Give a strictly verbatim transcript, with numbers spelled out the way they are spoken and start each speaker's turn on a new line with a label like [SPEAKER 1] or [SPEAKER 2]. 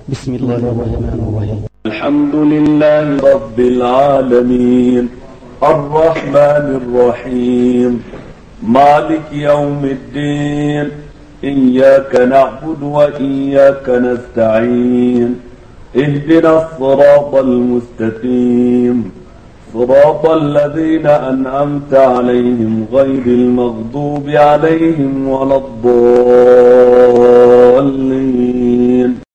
[SPEAKER 1] بسم الله الرحمن الرحيم.
[SPEAKER 2] الحمد لله رب العالمين الرحمن الرحيم مالك يوم الدين إياك نعبد وإياك نستعين اهدنا الصراط المستقيم صراط الذين أنعمت عليهم غير المغضوب عليهم ولا الضالين.